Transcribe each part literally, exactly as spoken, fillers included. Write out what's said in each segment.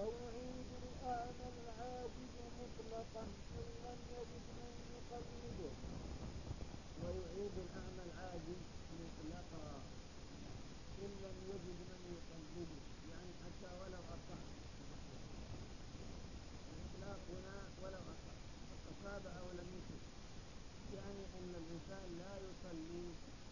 ويعيد الأعمى العاجز مطلقا إن لم يجد من يقلده. ويعيد الأعمى العاجز مطلقا إن لم يجد من يقلده، يعني حتى ولو أصح. الإطلاق هنا ولو أصح، أصاب أو لم يصب، يعني أن الإنسان لا يصلي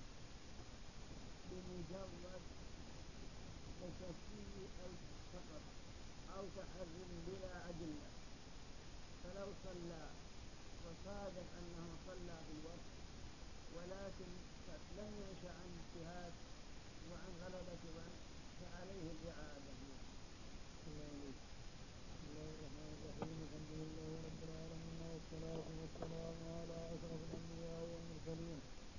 بمجرد تشفيه فقط أو تحرم بلا أدلة. فلو صلى وصادف أنه صلى بالوقت ولكن لم ينشأ عن اجتهاد وعن غلبة ظن فعليه الإعادة. بسم الله الرحمن الرحيم. الحمد لله رب العالمين، والصلاة والسلام على أشرف الأنبياء والمرسلين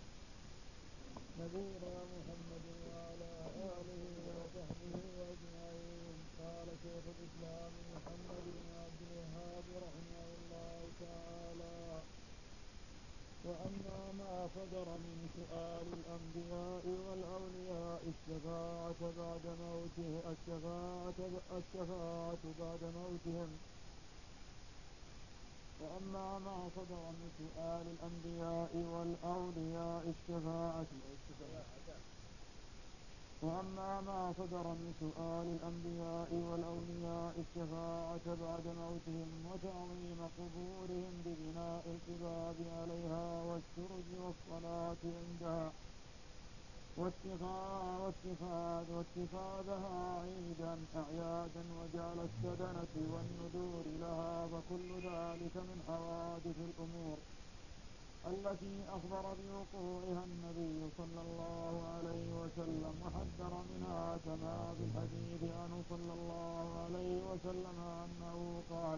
نبينا محمد وعلى آله وصحبه أجمعين. قال شيخ الإسلام محمد بن عبد الوهاب رحمه الله تعالى: وأما ما صدر من سؤال الأنبياء والأولياء الشفاعة بعد موته الشفاعة الشفاعة بعد موتهم وأما ما صدر من سؤال الأنبياء والأولياء الشفاعة وأما ما صدر من سؤال الأنبياء والأولياء الشفاعة بعد موتهم وتعظيم قبورهم ببناء الكباب عليها والسرج والصلاة عندها واتخاذ واتخاذها عيدا أعيادا وجعل السدنة والنذور لها، وكل ذلك من حوادث الأمور التي أخبر بوقوعها النبي صلى الله عليه وسلم وحذر منها، كما في الحديث عنه صلى الله عليه وسلم أنه قال: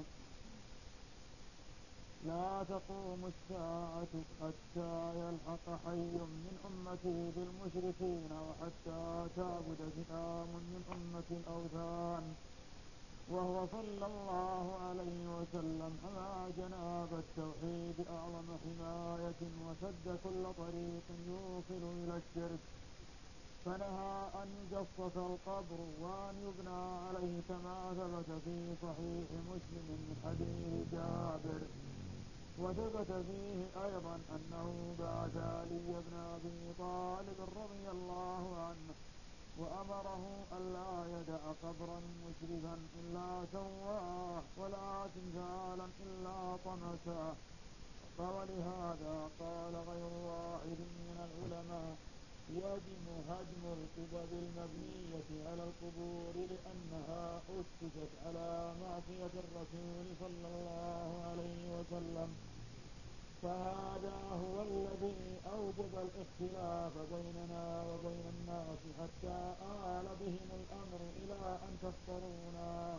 لا تقوم الساعة حتى يلحق حي من أمتي بالمشركين وحتى تعبد ذئام من أمة الأوثان. وهو صلى الله عليه وسلم حمى جناب التوحيد أعظم حماية وسد كل طريق يوصل إلى الشرك، فنهى أن يجصص القبر وأن يبنى عليه، كما ثبت في صحيح مسلم من حديث جابر. وثبت فيه أيضا أنه بعث علي بن أبي طالب رضي الله عنه وأمره ألا يدع قبرا مشرفا إلا سواه ولا تمثالا إلا طمساه. ولهذا قال غير واحد من العلماء: يجب هدم القبب المبنية على القبور لأنها أسست على معصية الرسول صلى الله عليه وسلم. فهذا هو الذي أوجب الاختلاف بيننا وبين الناس، حتى آل بهم الأمر إلى أن كفرونا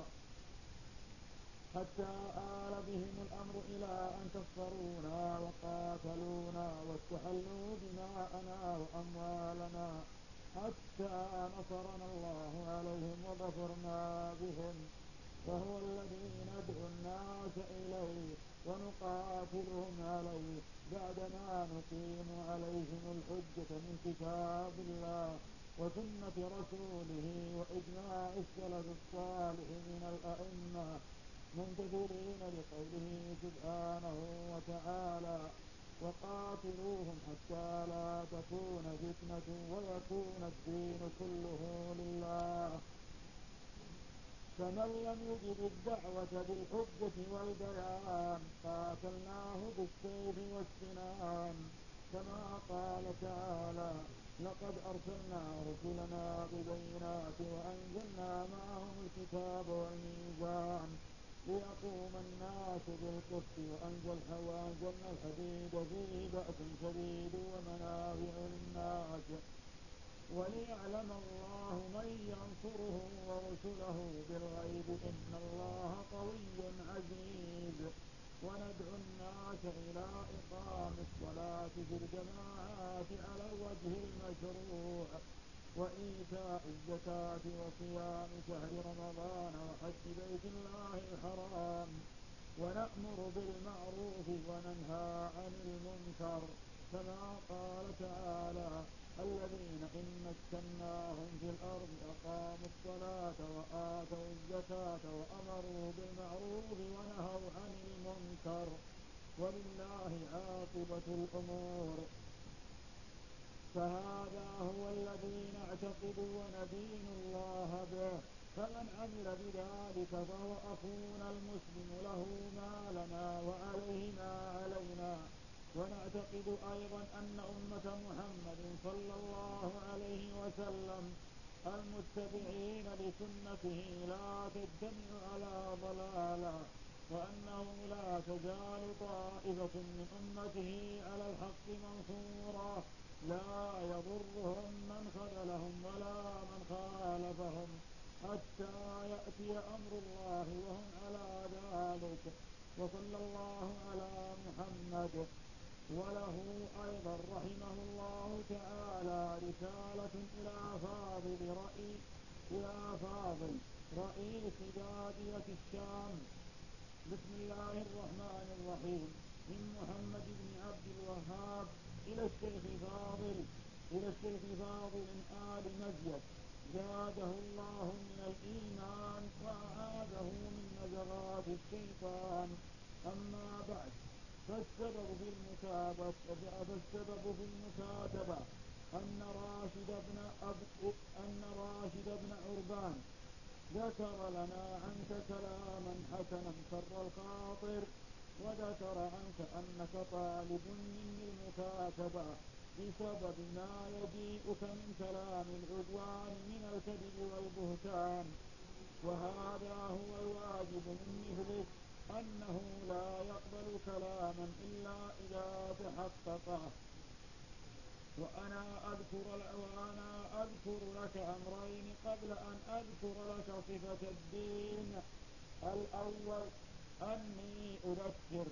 حتى آل بهم الأمر إلى أن كفرونا وقاتلونا واستحلوا دماءنا وأموالنا، حتى نصرنا الله عليهم وظفرنا بهم. وهو الذي ندعو الناس إليه ونقاتلهم عليه بعدما نقيم عليهم الحجة من كتاب الله وسنة رسوله وإجماع السلف الصالح من الأئمة، منتظرين لقوله سبحانه وتعالى: وقاتلوهم حتى لا تكون فتنة ويكون الدين كله لله. فمن لم يجب الدعوة بالحجة والبيان قاتلناه بالسيف والسنان، كما قال تعالى: لقد أرسلنا رسلنا بالبينات وأنزلنا معهم الكتاب والميزان ليقوم الناس بالقسط وأنزل وأنزلنا الحديد فيه بأس شديد ومنافع للناس وليعلم الله من ينصره ورسله بالغيب إن الله قوي عزيز. وندعو الناس إلى إقام الصلاة في الجماعات على الوجه المشروع وإيتاء الزكاة وصيام شهر رمضان وحج بيت الله الحرام، ونأمر بالمعروف وننهى عن المنكر، كما قال تعالى: الذين إن مكناهم في الأرض أقاموا الصلاة وآتوا الزكاة وأمروا بالمعروف ونهوا عن المنكر ولله عاقبة الأمور. فهذا هو الذي نعتقد وندين الله به، فمن عمل بذلك فهو أخونا المسلم له ما لنا وعليه ما علينا. ونعتقد أيضا أن أمة محمد صلى الله عليه وسلم المتبعين لسنته لا تجتمع على ضلالة، وأنه لا تزال طائفة من أمته على الحق منصورة لا يضرهم من خذلهم ولا من خالفهم حتى يأتي أمر الله وهم على ذلك. وصلى الله على محمد. وله أيضا رحمه الله تعالى رسالة إلى فاضل رئيس إلى فاضل رئيس بادية الشام. بسم الله الرحمن الرحيم. من محمد بن عبد الوهاب إلى الشيخ فاضل إلى الشيخ فاضل آل مزيد زاده الله من الإيمان وأعاده من نزغات الشيطان. أما بعد، فالسبب في المكاتبة فالسبب في المكاتبة أن راشد بن أب أن راشد بن عربان ذكر لنا عنك كلاما حسنا سر الخاطر، وذكر عنك أنك طالب مني المكاتبة بسبب ما يجيئك من كلام العدوان من الكذب والبهتان. وهذا هو الواجب من مثلك، أنه لا يقبل كلاما إلا إذا تحققه. وأنا أذكر, وأنا أذكر لك أمرين قبل أن أذكر لك صفة الدين. الأول أني أذكر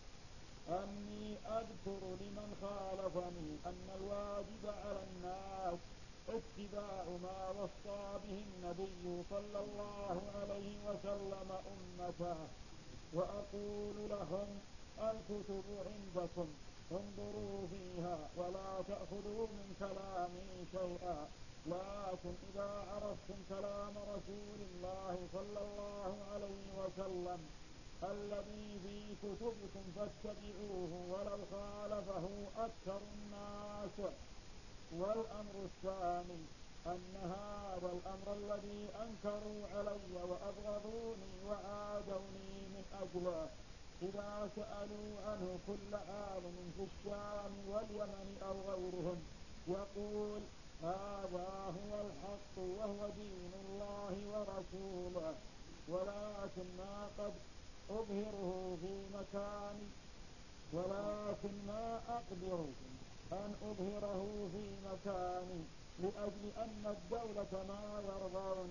أني أذكر لمن خالفني أن الواجب على الناس اتباع ما وصى به النبي صلى الله عليه وسلم أمته. وأقول لهم الكتب عندكم انظروا فيها ولا تأخذوا من كلامي شيئا، لكن إذا عرفتم كلام رسول الله صلى الله عليه وسلم الذي في كتبكم فاتبعوه ولو خالفه أكثر الناس. والأمر الثاني أن هذا الأمر الذي أنكروا علي وأبغضوني وعادوني من أجله إذا سألوا عنه كل عالم في الشام واليمن أو غيرهم يقول هذا هو الحق وهو دين الله ورسوله، ولكن ما قد أظهره في مكان ولكن ما أقدر أن أظهره في مكاني لأجل أن الدولة ما يرضون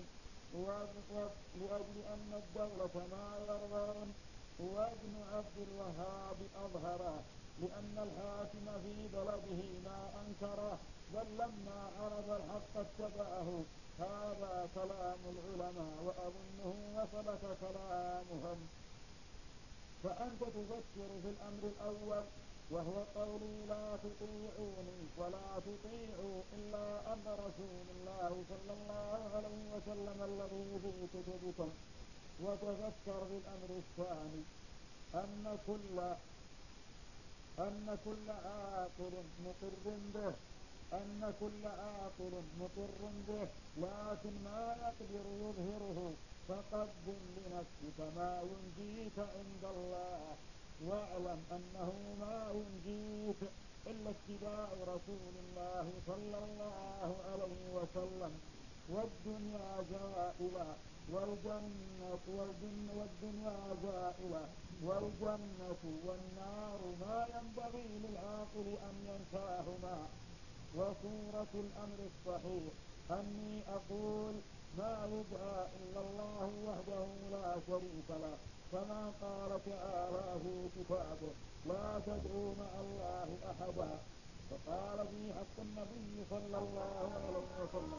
لأجل أن الدولة ما يرضون وابن عبد الوهاب أظهره، لأن الحاكم في بلده ما أنكره بل لما عرض الحق اتبعه. هذا كلام العلماء وأظنه وصلك كلامهم. فأنت تفكر في الأمر الأول وهو قولي لا تطيعوني ولا تطيعوا إلا أمر رسول الله صلى الله عليه وسلم الذي في كتبكم. وتفكر في الأمر الثاني أن كل أن كل عاقل مقر به أن كل عاقل مقر به لكن ما يقدر يظهره. فقدم لنفسك ما ينجيك عند الله، واعلم أنه ما ينجيك إلا اتباع رسول الله صلى الله عليه وسلم. والدنيا زائلة والجنة والجنة والدنيا زائلة والجنة والنار ما ينبغي للعاقل أن ينساهما. وصورة الأمر الصحيح أني أقول ما يدعى إلا الله وحده لا شريك له، كما قال تعالى في كتابه لا تدعوا مع الله أحدا، وقال في حق النبي صلى الله عليه وسلم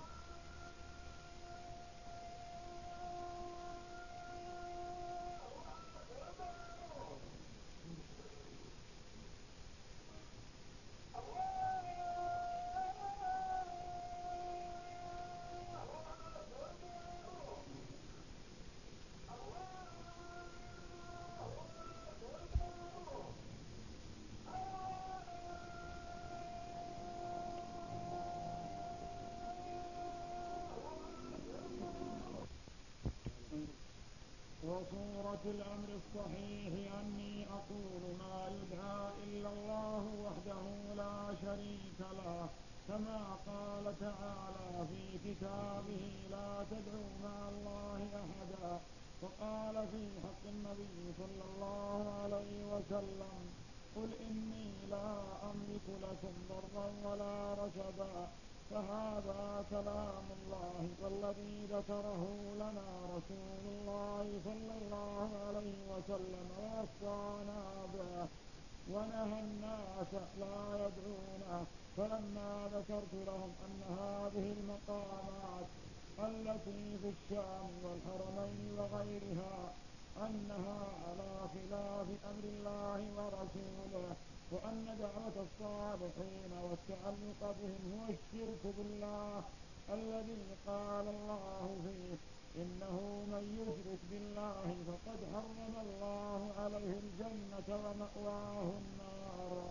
وصورة الأمر الصحيح أني أقول ما يدعى إلا الله وحده لا شريك له، كما قال تعالى في كتابه لا تدعوا مع الله أحدا، وقال في حق النبي صلى الله عليه وسلم قل إني لا أملك لكم ضرا ولا رشدا. فهذا كلام الله والذي ذكره لنا رسول الله صلى الله عليه وسلم ووصانا به ونهى الناس لا يدعونه. فلما ذكرت لهم أن هذه المقامات التي في الشام والحرمين وغيرها أنها على خلاف أمر الله ورسوله، وأن دعوة الصالحين والتعلق بهم هو الشرك بالله الذي قال الله فيه إنه من يشرك بالله فقد حرم الله عليه الجنة ومأواه النار.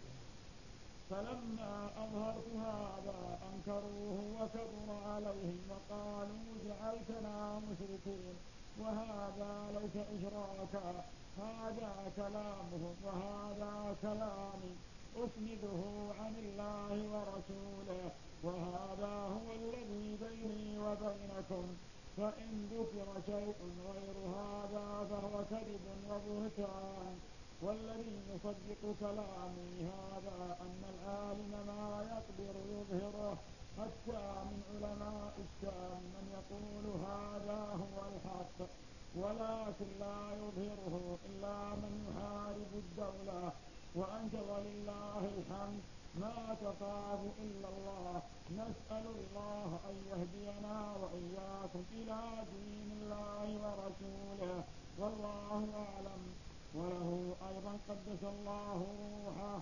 فلما أظهرت هذا أنكروه وكبر عليهم وقالوا جعلتنا مشركين، وهذا ليس إشراكا، هذا كلامهم وهذا كلامي أسنده عن الله ورسوله، وهذا هو الذي بيني وبينكم، فإن ذكر شيء غير هذا فهو كذب وبهتان. والذي يصدق كلامي هذا أن العالم ما يقدر يظهره، حتى من علماء الشام من يقول هذا هو الحق، ولكن لا يظهره إلا من يحارب الدولة. وأنت ولله الحمد ما تخاف إلا الله. نسأل الله أن يهدينا وإياكم إلى دين الله ورسوله، والله أعلم. وله أيضا قدس الله روحه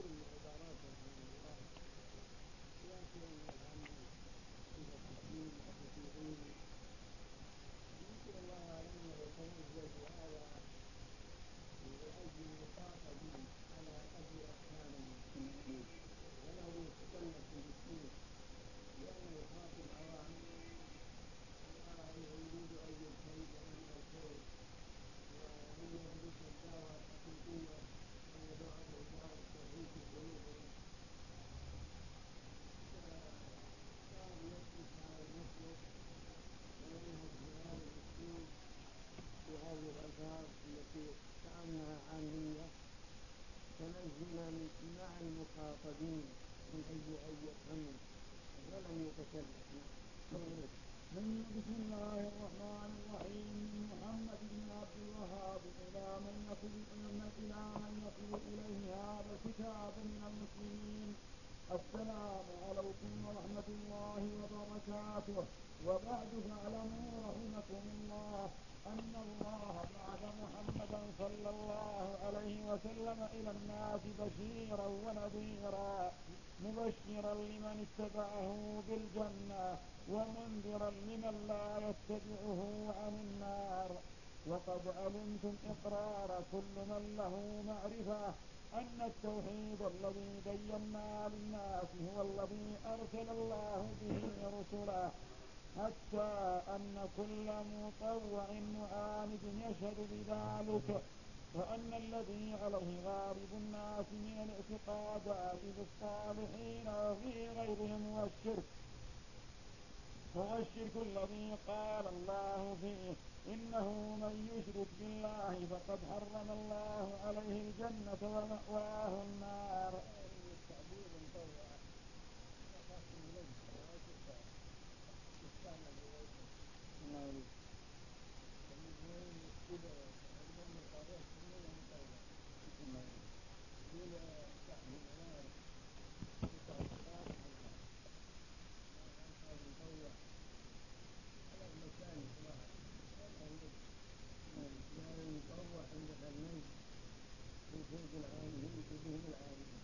يمكن الله أعلم يتنزل هذا لأجل المخاطبين على أجل أفهام المسلمين، وله يتكلف بالسوء لأنه يخاطب عوام ويريد أن يبتعد عن الخير ومن يدرس الدعوة الحقيقية أن يدعو دعوة التوحيد في قلوبهم. فصار يسلك على المسلك وينهج بهذا الأسلوب بهذه الألفاظ التي كأنها عامية تنزلا مع المخاطبين من أجل أن يفهموا ولم يتكلم. بسم الله الرحمن الرحيم. من محمد بن عبد الوهاب إلى من يصل إلى من يصل إليه هذا الكتاب من المسلمين. السلام عليكم ورحمة الله وبركاته. وبعد فاعلموا رحمكم الله أن الله بعث محمدا صلى الله عليه وسلم إلى الناس بشيرا ونذيرا، مبشرا لمن اتبعه بالجنة ومنذرا لمن لا يتبعه عن النار. وقد علمتم إقرار كل من له معرفة أن التوحيد الذي بينا للناس هو الذي أرسل الله به رسله، حتى أن كل مطوع معاند يشهد بذلك، وأن الذي عليه غالب الناس من الاعتقادات بالصالحين وفي غيرهم هو الشرك، هو الشرك الذي قال الله فيه إنه من يشرك بالله فقد حرم الله عليه الجنة ومأواه النار. يطوع عند الميت في فوق العالمين في بهم العالمين.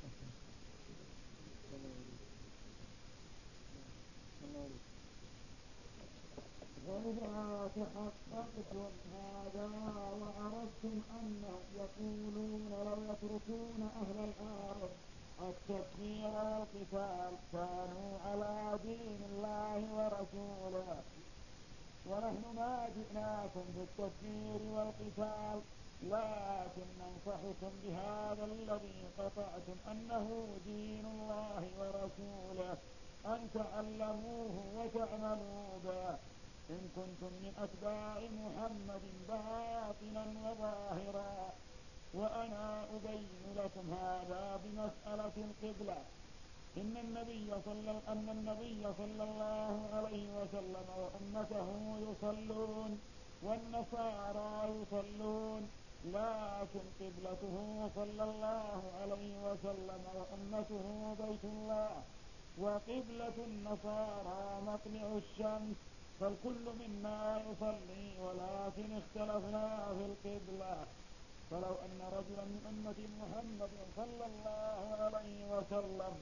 وإذا تحققتم هذا وعرفتم أن يقولون لو يتركون أهل الأرض التكفير والقتال كانوا على دين الله ورسوله، ونحن ما جئناكم بالتكبير والقتال، لكن ننصحكم بهذا الذي قطعتم أنه دين الله ورسوله، أن تعلموه وتعملوا به إن كنتم من أتباع محمد باطنا وظاهرا. وأنا أبين لكم هذا بمسألة القبلة. إن النبي صلى أن النبي صلى الله عليه وسلم وأمته يصلون والنصارى يصلون، لكن قبلته صلى الله عليه وسلم وأمته بيت الله، وقبلة النصارى مطلع الشمس، فالكل منا يصلي ولكن اختلفنا في القبلة. فلو أن رجلا من أمة محمد صلى الله عليه وسلم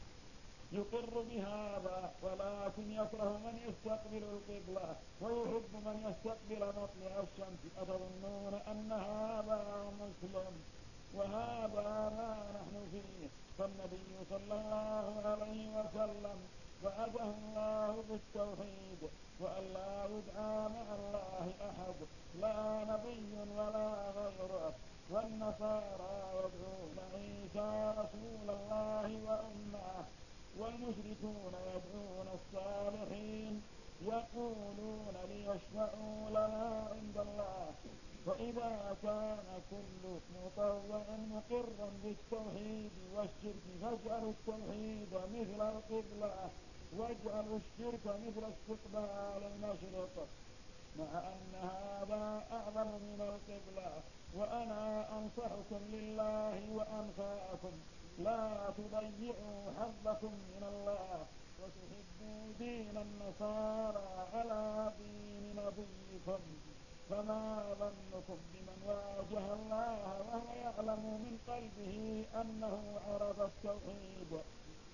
يقر بهذا ولكن يكره من يستقبل القبلة ويحب من يستقبل مطلع الشمس، أتظنون أن هذا مسلم؟ وهذا ما نحن فيه. فالنبي صلى الله عليه وسلم وعده الله بالتوحيد وأن لا يدعى مع الله أحد، لا نبي ولا غيره. والنصارى يدعون عيسى رسول الله وأمه، والمشركون يدعون الصالحين يقولون ليشفعوا لنا عند الله. فإذا كان كل مطوع مقرا بالتوحيد والشرك فاجعلوا التوحيد مثل القبلة واجعلوا الشرك مثل استقبال المشرق، مع أن هذا أعظم من القبلة. وأنا أنصحكم لله وأنفعكم، لا تضيعوا حظكم من الله وتحبوا دين النصارى على دين نبيكم. فما ظنكم بمن واجه الله وهو يعلم من قلبه أنه عرف التوحيد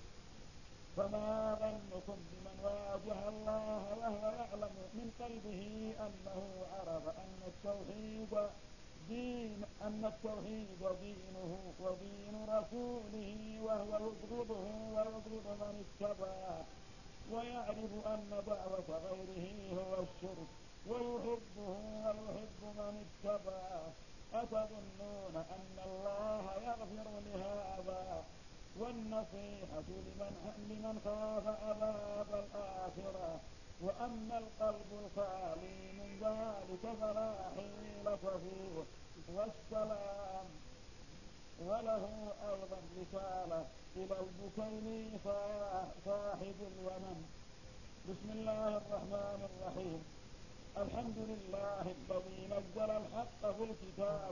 فما ظنكم بمن واجه الله وهو يعلم من قلبه أنه عرف أن التوحيد دين أن التوحيد دينه ودين رسوله، وهو يبغضه ويبغض من اتبعه، ويعرف أن دعوة غيره هو الشرك، ويحبه ويحب من اتبعه. أتظنون أن الله يغفر لهذا؟ والنصيحة لمن لمن خاف عذاب الآخرة. وأما القلب الخالي من ذلك فلا حيلة فيه. والسلام. وله أيضا رسالة إلى البكيني صاحب اليمن. بسم الله الرحمن الرحيم. الحمد لله الذي نزل الحق في الكتاب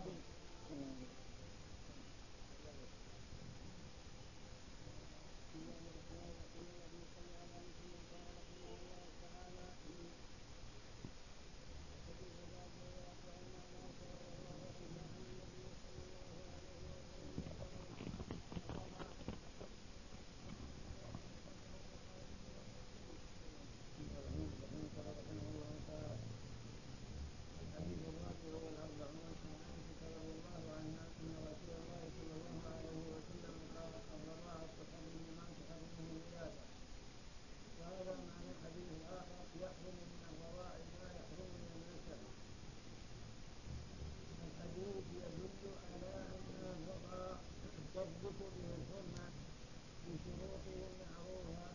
تثبت به الحرمة بشروطه المعروفة،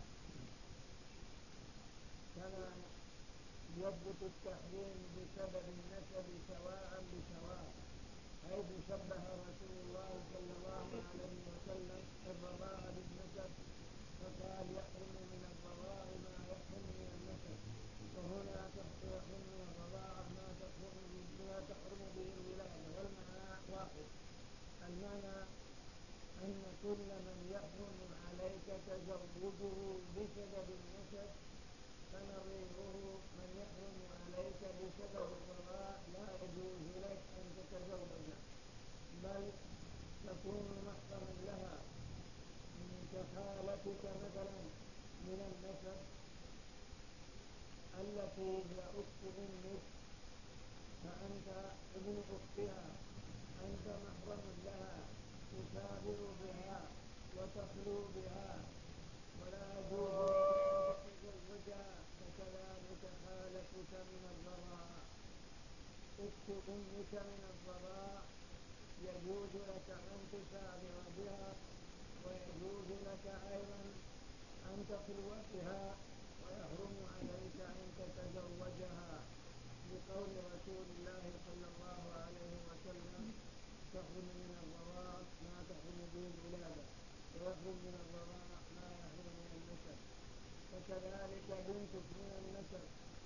كما يثبت التحريم بسبب النسب سواء بسواء، حيث شبه رسول الله صلى الله عليه وسلم الرضاع بالنسب فقال يحرم من الرضاع ما يحرم من النسب، وهنا يحرم من الرضاع ما تحرم به الولادة، والمعنى واحد. المعنى أن كل من يحرم عليك تزوجه بسبب النسب فنظيره من يحرم عليك بسبب الرضاع لا يجوز لك أن تتزوجه، بل تكون محرما لها كخالتك مثلا من النسب التي هي أخت أمك، فأنت ابن أختها، أنت محرم لها، تسافر بها وتخلو بها، ولا يجوز أن تتزوجها وكذلك خالتك من الرضاع. أخت أمك من الرضاع يجوز لك أن تسابر بها، ويجوز لك أيضا أن تخلو بها، ويحرم عليك أن تتزوجها، لقول رسول الله صلى الله عليه وسلم: تحرم من الرضاع ما تحرم به الولادة، ويحرم من الرضاع ما يحرم من النسب. وكذلك بنتك من النسب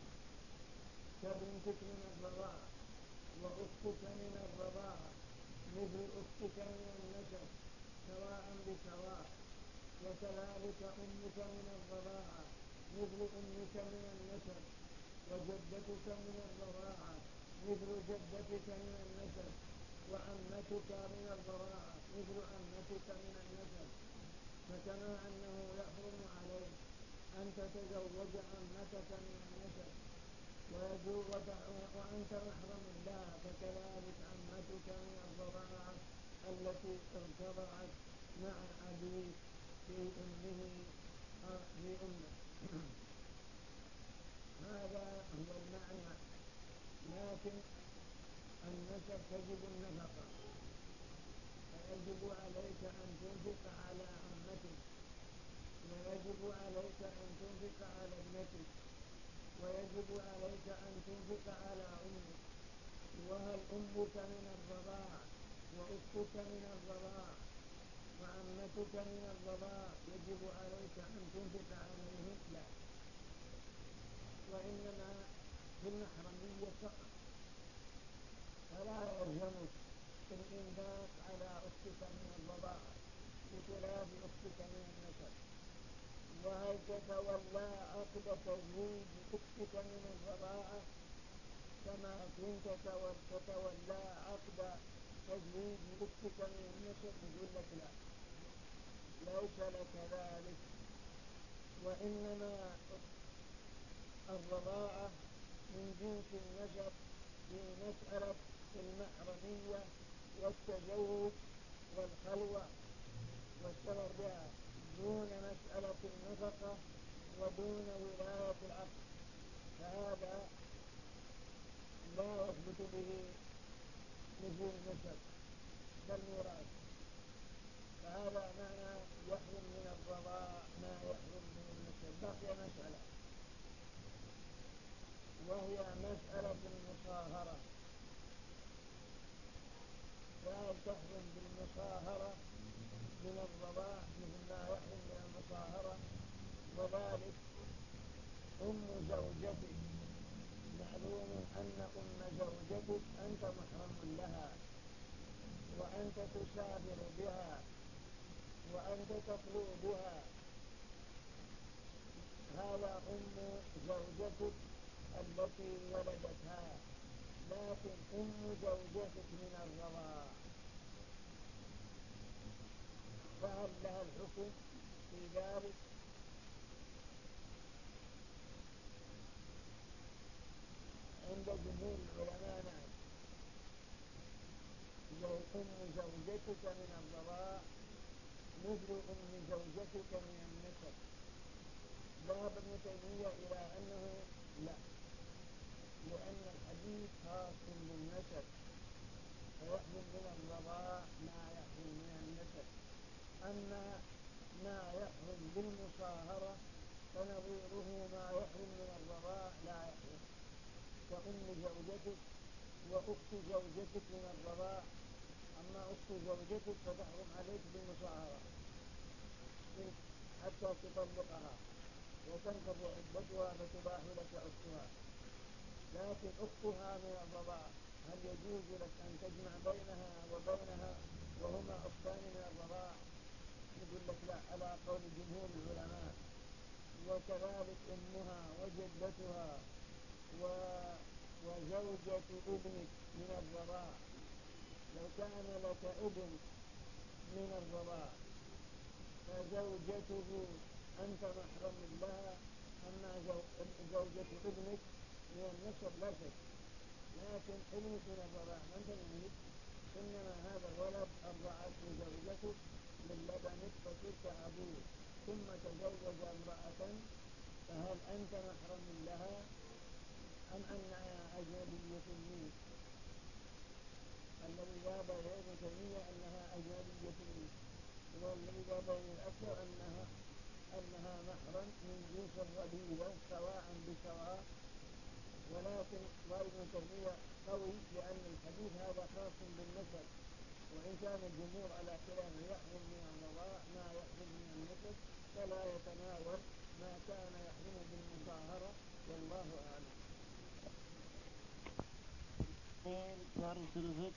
كبنتك من الرضاع، وأختك من الرضاع مثل أختك من النسب سواء بسواء. وكذلك أمك من الرضاعة مثل أمك من النسب، وجدتك من الرضاعة مثل جدتك من النسب، وعمتك من الرضاعة مثل عمتك من النسب. فكما أنه يحرم عليك أن تتزوج عمتك من النسب وأنت محرم لها، فكذلك عمتك من الرضاعة التي ارتضعت مع أبيك في أمه في أمه. هذا هو المعنى. لكن النسب تجب النفقة، فيجب عليك أن تنفق على عمتك، ويجب عليك أن تنفق على ابنتك، ويجب عليك أن تنفق على أمك. وهل أمك من الرضاع وأختك من الرضاع وعمتك من الرضاع يجب عليك أن تنفق عليهم؟ لا، وإنما في المحرمية فقط. فلا يلزمك الإنفاق على أختك من الرضاع بخلاف أختك من النسب. وهل تتولى عقد تزويج أختك من الرضاعة كما كنت تتولى عقد تزويج أختك من النسب؟ يقول لك لا، ليس لك ذلك. وإنما الرضاعة من جنس النسب في مسألة المحرمية والتزوج والخلوة والسفر بها، دون مسألة النفقة ودون ولاية العقد، فهذا لا يثبت به نزول النسب كالميراث. فهذا معنى يحرم من الرضاع ما يحرم من النسب. بقي مسألة، وهي مسألة المصاهرة. فهل تحرم بالمصاهرة من الرضاع مثل ما يحرم من المصاهرة؟ وذلك أم زوجتك، معلوم أن أم زوجتك أنت محرم لها، وأنت تسافر بها، وأنت تخلو بها. هذا أم زوجتك التي ولدتها. لكن أم زوجتك من الرضاع فهل لها الحكم في ذلك؟ عند جمهور العلماء نعم. زي أم زوجتك من الرضاع مثل أم زوجتك من النسب. ذهب ابن تيمية إلى أنه لا، لأن الحديث خاص بالنسب، فيحرم من الرضاع ما يحرم من النسب. أما ما يحرم بالمصاهرة فنظيره ما يحرم من الرضاع لا يحرم، كأم زوجتك وأخت زوجتك من الرضاع. أما أخت زوجتك فتحرم عليك بالمصاهرة حتى تطلقها وتنقض عدتها فتباح لك أختها. لكن أختها من الرضاع هل يجوز لك أن تجمع بينها وبينها وهما أختان من الرضاع؟ يقول لك لا، على قول جمهور العلماء. وكذلك أمها وجدتها و... وزوجة ابنك من الرضاع. لو كان لك ابن من الرضاع فزوجته أنت محرم لها. أما زوجة ابنك من النسب لا شك، لكن ابنك من الرضاع من تنميت، إنما هذا الولد أرضعته زوجته من لبنك فصرت أبوه، ثم تزوج امرأة فهل أنت محرم لها أم أنها أجنبية منك؟ الذي ذهب إليه ابن تيمية أنها أجنبية منك، والذي ذهب إليه الأكثر أنها أنها محرم من جنس الربيبة سواء بسواء. ولكن رأي ابن تيمية قوي لأن الحديث هذا خاص بالنسب، وإن كان الجمهور على خلاف يحرم من الرضاع ما يحرم من النسب، فلا يتناول ما كان يحرم بالمصاهرة، والله أعلم. درس الفقه.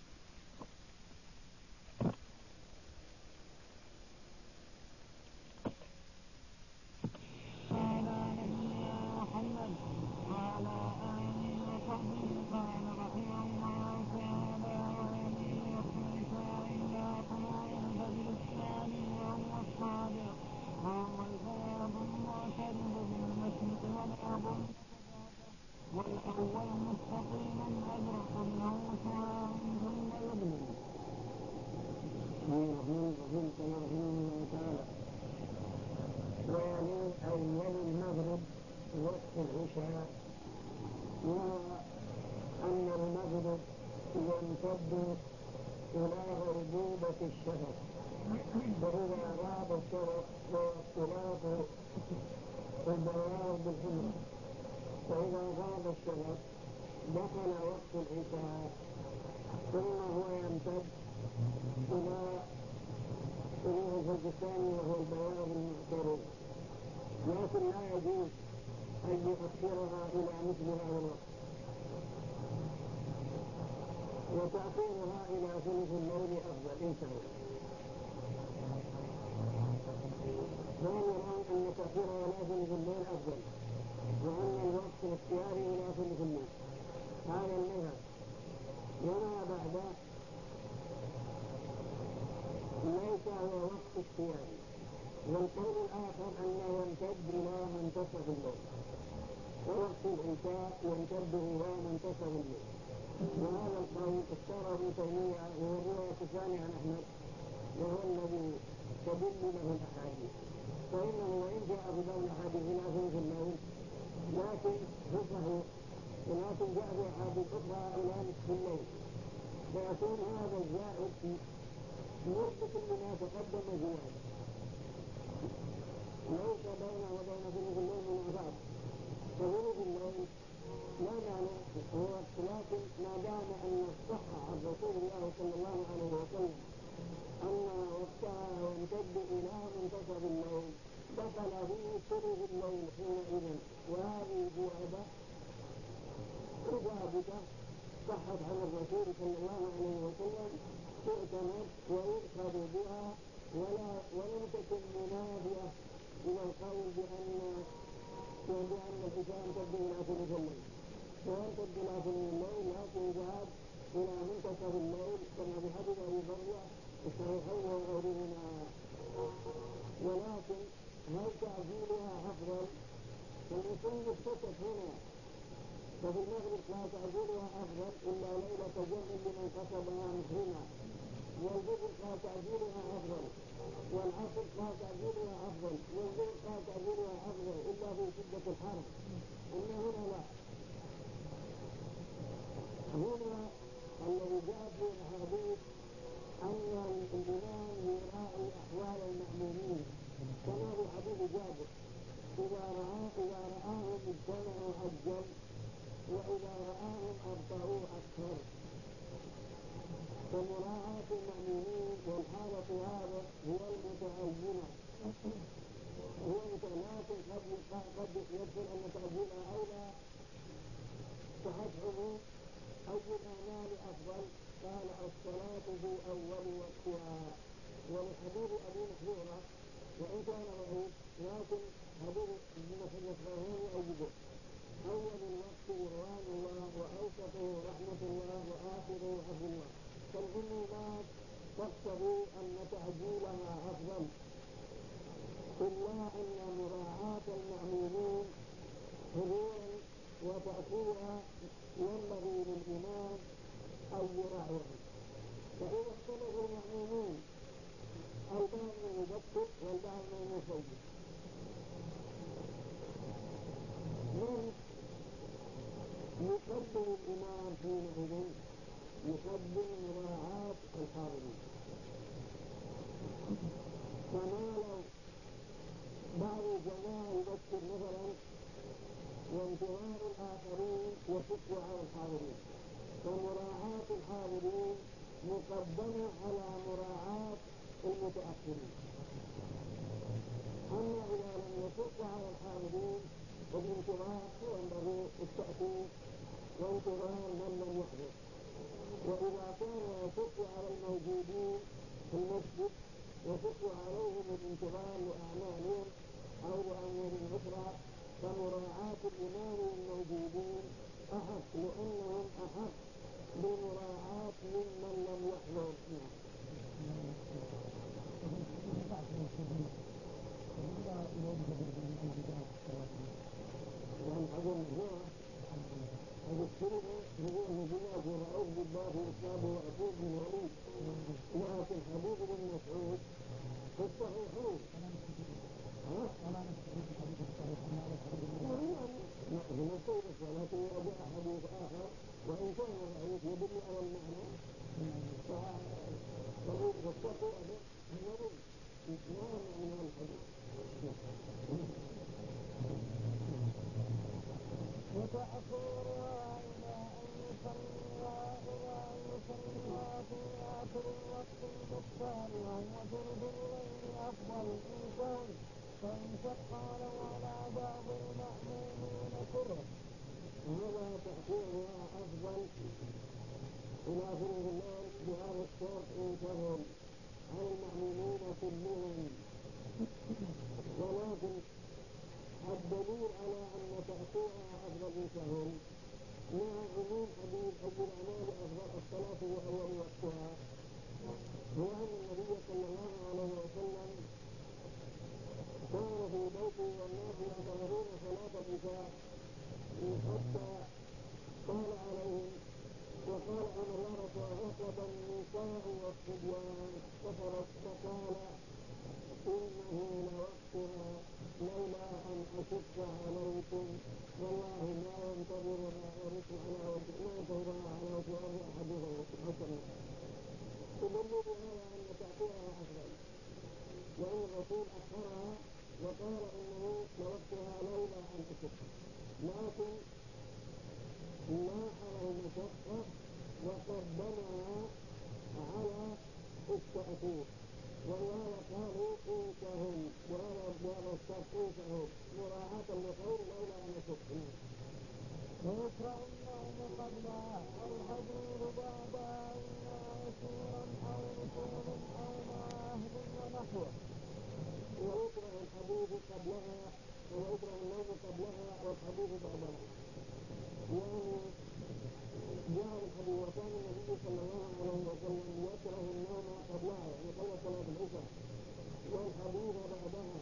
على نبينا محمد وعلى آله وصحبه قال رحمه الله تعالى: وهذه وقت العشاء إلا طلوع الفجر الثاني وهو الصادق، وهو البياض المعترض بالمشرق والأرض والأول مستقيما أزرق له شعاع ثم يظلم. الرحمن الرحيم قال رحمه الله تعالى: ويلي أول المغرب وقت العشاء، وهو أن المغرب يمتد إلى غيبوبة الشفق، فإذا غاب الشفق واختلاط البياض بالحمر، فإذا غاب الشفق دخل وقت العشاء، ثم هو يمتد إلى طلوع الفجر الثاني وهو البياض المعترض، لكن لا يجوز أن يؤخرها إلى مثل هذا الوقت، وتأخيرها إلى ثلث الليل أفضل إن شاء الله. هم يرون أن تأخيرها إلى ثلث الليل أفضل، وأن الوقت الاختياري إلى ثلث الليل، هذا المذهب. وما بعد ليس هو وقت اختياري. والقول الآخر أنه يمتد إلى منتصف الليل، ووقت العشاء يمتد إلى منتصف الليل، وهذا القول اختاره ابن تيمية وهو الرواية الثانية عن أحمد، وهو الذي تدل له الأحاديث. فإنه وإن جاء ببعض الأحاديث إلى ثلث الليل لكن هو صحيح، ولكن جاء بأحاديث أخرى إلى نصف الليل، فيكون هذا الزائد مربط لما تقدم زيادة، ليس بينه وبين ثلث الليل منافاة. فثلث الليل لا معنى هو، لكن ما دام أن الصح عن رسول الله صلى الله عليه وسلم أن وقتها يمتد إلى منتصف الليل دخل فيه ثلث الليل حينئذ، وهذه زيادة ثابتة صحت عن الرسول صلى الله عليه وسلم، تعتمد ويؤخذ بها، ولا ولم تكن منافية إلى القول بأن بأن العشاء يمتد إلى ثلث الليل، ويمتد إلى ثلث الليل لكن ذهب إلى منتصف الليل كما في حديث أبي هريرة الصحيحين وغيرهما. ولكن هل تعجيلها أفضل؟ فالمسلم اكتشف هنا، ففي المغرب لا تعجيلها أفضل إلا ليلة جمع لمن قصدها محرما، والظهر لا تعجيلها أفضل، والعصر لا تعجيلها أفضل، والظهر لا تعجيلها أفضل إلا في شدة الحر. أما هنا لا، هنا الذي جاء في الحديث أن الإمام يراعي أحوال المأمومين، كما في حديث جابر: إذا رأى إذا رآهم اجتمعوا عجل، وإذا رآهم أبطأوا أكثر. فمراعاة المأمومين والحالة هذا هي المتعينة، هو لكن قد قد يدخل أن تعجيلها أولى. فحسبه أي الأعمال أفضل؟ قال: الصلاة في أول وقتها. ولحديث أبي محذورة وإن كان ضعيف لكن حديث ابن مسعود يؤيده: أول الوقت رضوان الله، وأوسطه رحمة الله، وآخره عفو الله. فالعمومات تقتضي أن تعجيلها أفضل، إلا أن مراعاة المأمومين حضورا وتأخيرا ينبغي للإمام أن يراعيها. فإذا اختلف المأمومون البعض يبكر والبعض يصير، من يقدم الإمام حينئذ؟ يقدم مراعاة الحاضرين. كما لو بعض الجماعة يذكر مثلا وانتظار الآخرين يشق على الحاضرين، فمراعاة الحاضرين مقدمة على مراعاة المتأخرين. أما إذا لم يشق على الحاضرين الانتظار فينبغي التأكيد وانتظار من لم يحضر. وإذا كان يشق على الموجودين في المسجد يشق عليهم الانتظار لأعمالهم أو لأمور أخرى، فمراعاة الإمام الموجودين أحق، لأنهم أحق بمراعاة ممن لم يحضر. يعني أظن هو هذا الكلمة هو الذي رأوه بالله وإسلام وأبوه بن وليد، لكن حديث بن مسعود في الصحيحين. ها؟ نحن نقول الصلاة وجاء حديث آخر وإن كان ضعيف يدل على المعنى، فقد واتقوا أبدا النبي ما معنى الحديث. وتأخيرها إلى أن يصلى إلى أن يصلى في آخر الوقت المختار وهو جنب الليل أفضل إن كان، فإن شق له على بعض المأمومين كره. هذا تأخيرها أفضل إلى آخر الليل بهذا الشرط إن كان على المأمومين كلهم. ولكن الدليل على أن تأخيرها أفضل إن كان مع عموم حديث أي الأعمال أفضل الصلاة وأول وقتها، هو أن النبي صلى الله عليه وسلم كان في بيته والناس ينتظرون صلاة العشاء حتى قال عليهم وقال أن الله رسول النساء والصبيان كفرت، فقال إنه لوقتها لولا أن أشق عليكم والله ما ينتظرها ورسل على وجه ما ينتظرها على وجه أحد حسنا. تدل بهذا أن تأخيرها أفضل، لأن الرسول أخرها وقال إنه لوقتها لولا أن أشق، لكن لاحظ المشقة وقدمها على التأثير، والله قالوا انتهوا وهذا بهذا الشرط انتهوا مراعاة لقول لولا أن أشق. ويكره النوم قبلها والحديث بعدها إلا يسيرا أو ركوب أو معاهد ونحوه. ويكره الحديث قبلها ويكره النوم قبلها والحديث بعدها. يعني جاء الحديث وكان النبي صلى الله عليه وسلم يكره النوم قبلها يعني قبل صلاة العشاء والحديث بعدها،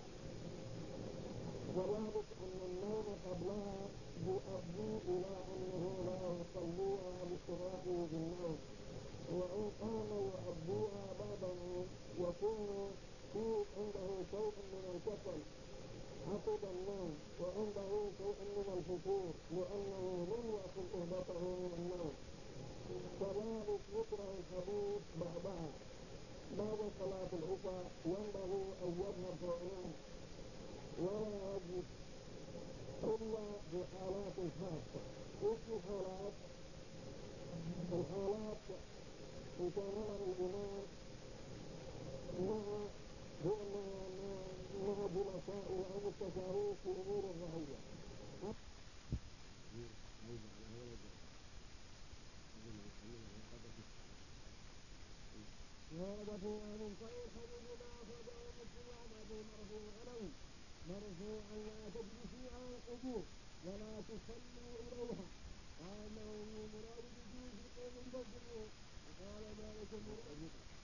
وذلك أن النوم قبلها يؤدي إلى أنه لا يصليها باشتراكه بالنوم، وإن كان يؤديها بعده يكون في عنده شيء من الكسل عقب النوم وعنده شيء من الفتور لأنه لم يأخذ إهبته من النوم. كذلك يكره الحديث بعدها بعد صلاة العشاء ينبغي أن يذهب وينام ولا يجلس إلا بحالات خاصة. إيش الحالات؟ الحالات إن كان نظر الإمام مع مع جلسائه أو التشاويش في أمور الرعية. ورد في هذا الصحيح حديث ما أخرجه مسلم عن أبي مرفوعا مرفوعا لا تجلسوا على القبور ولا تصلوا إليها، قال له مراد بجوز قوم بدروا، وقال ذلك مراد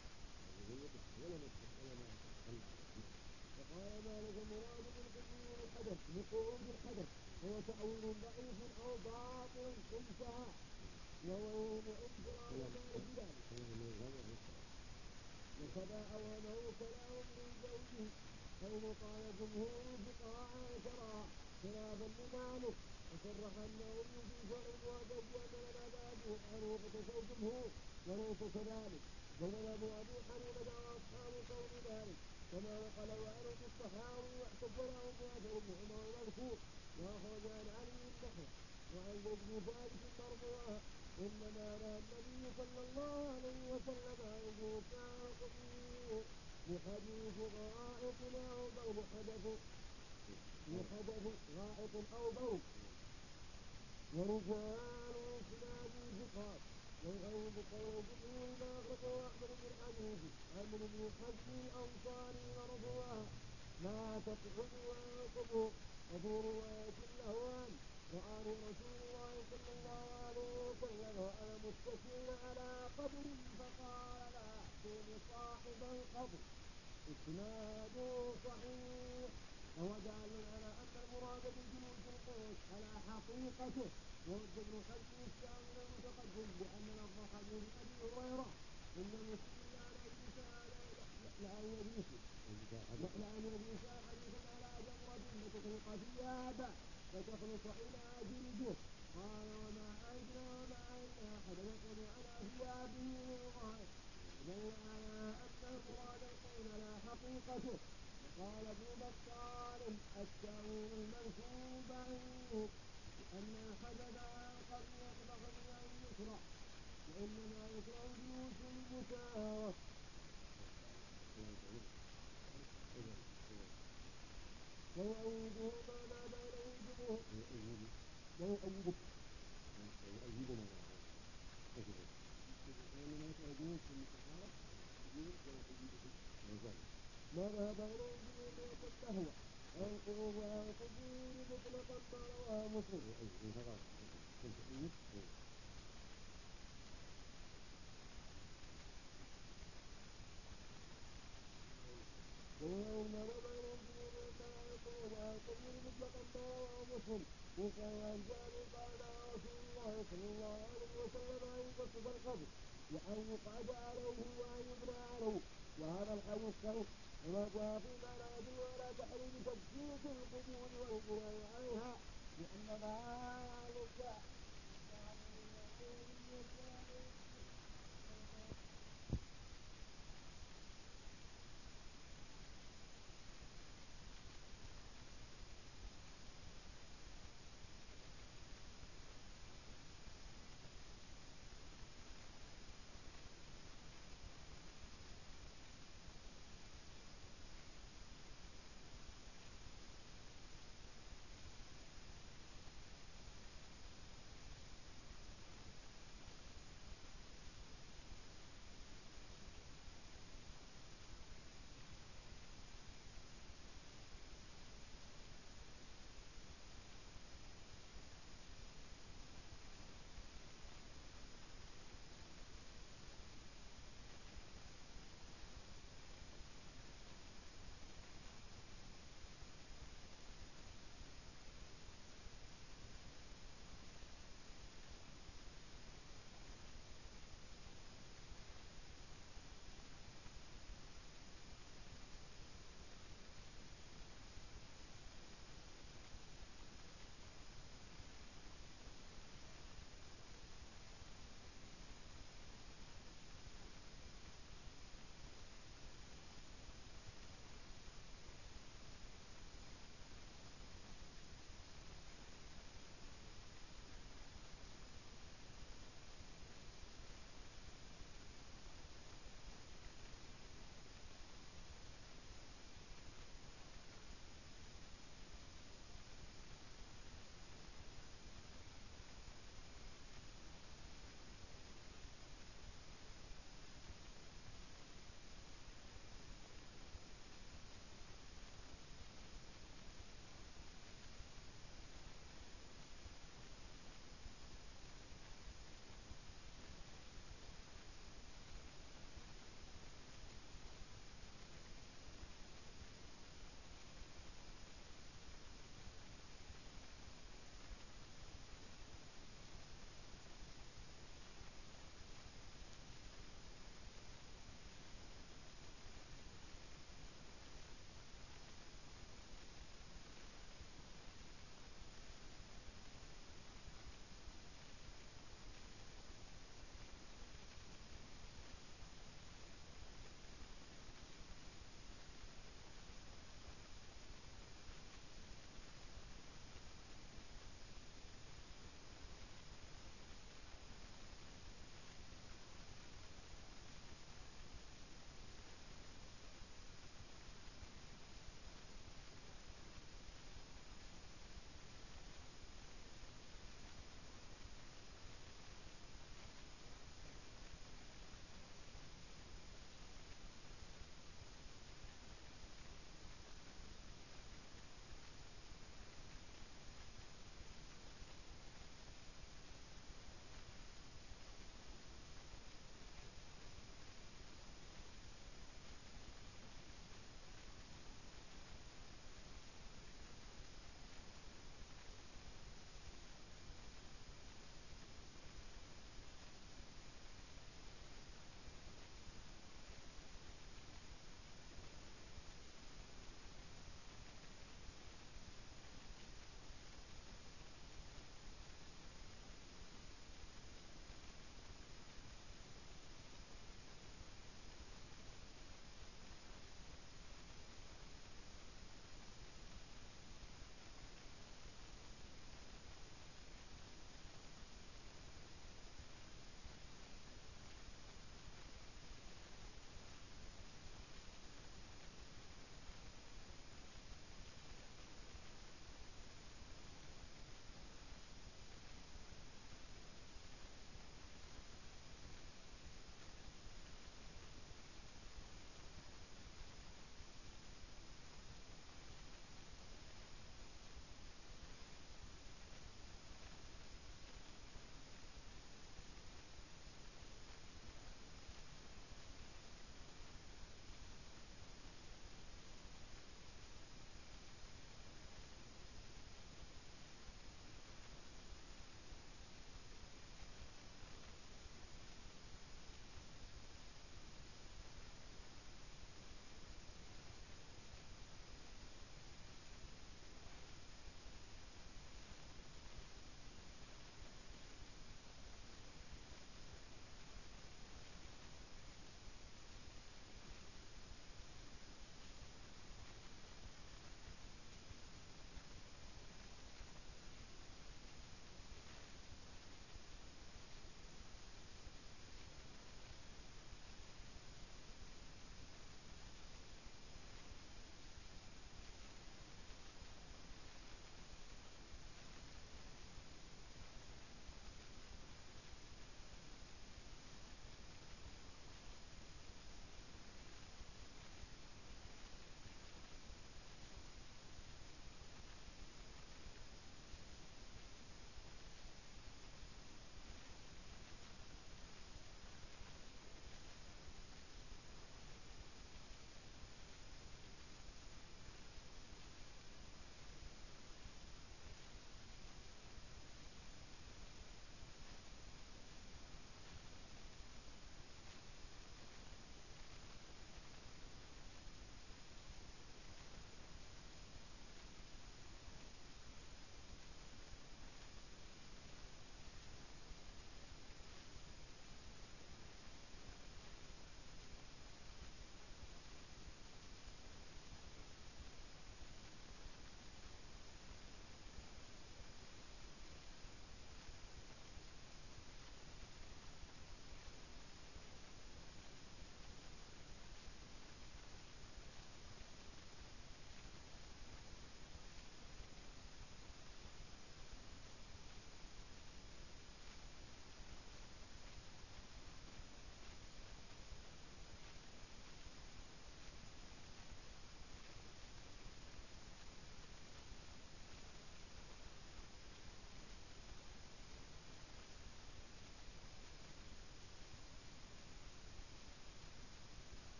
وقال ذلك مراد بالقبور الحدث بقعود الحدث هو تأويل ضعيف أو باطل انتهى. ووهم انفراد مالك ذلك. وكذا أوهمه كلام من زوجه حيث قال جمهور الفقهاء عشرة خلافا لمالك وصرح أنه في شرع المعتد أن العذاب الحريقة كالجمهور وليس كذلك، بل مذهب أبي حنيفة وأصحاب قول ذلك كما نقل عنه الصحاوي واحتج له بأثر ابن عمر المذكور، وأخرج عن علي النحو وعن زيد بن ثابت مرفوعا إنما نهى النبي صلى الله عليه وسلم عن البكاء والقبور لحديث غائط أو بول حدث لحدث غائط أو بول ورجال إسناد ثقات ويغيب قول الجمهور ما أخرجه أحمد بن الحديث عمرو بن حزم الأنصاري مرفوعا لا تقعدوا على القبور. وفي رواية له عنه رآني رسول الله صلى الله عليه وسلم وأنا متكئ على قبر فقال لا أتوني صاحب القبر. إسناده صحيح، وهو دال على أن المراد بجلوس القوس على حقيقته. ورد ابن حزم الشام من المتقدم بأن لفظ حديث أبي هريرة إن المسلم لا يجلس على لا يجلس لا يجلس حديثا على جمرة فتخلق ثيابه فتخلق إلى جلده. قال وما عهدنا وما عهدنا أحد يقول على ثيابه غائب، دل على أن المراد القول على حقيقته. وقال ابن بطال التأويل المذكور بعيد أن الحدث على القبر يقبح من أن يكره، وإنما يكره جلوس المساواة. ويؤيده ما ذهب إليه الجمهور ويؤيده ويؤيدنا ما ذهب إليه الجمهور من التهوى القلوب على القبور مطلقا ما رواه مسلم. ويوم رمى الجنود القلوب على القبور مطلقا ما رواه مسلم. وقال عن جابر قال رسول الله صلى الله عليه وسلم أن يبسط القبر وأن يقعد عليه وأن يبنى عليه، وهذا الحديث صحيح. وما جاء فيما لا يدل على تحريم تجديد القبور والبناء عليها، لأن ذلك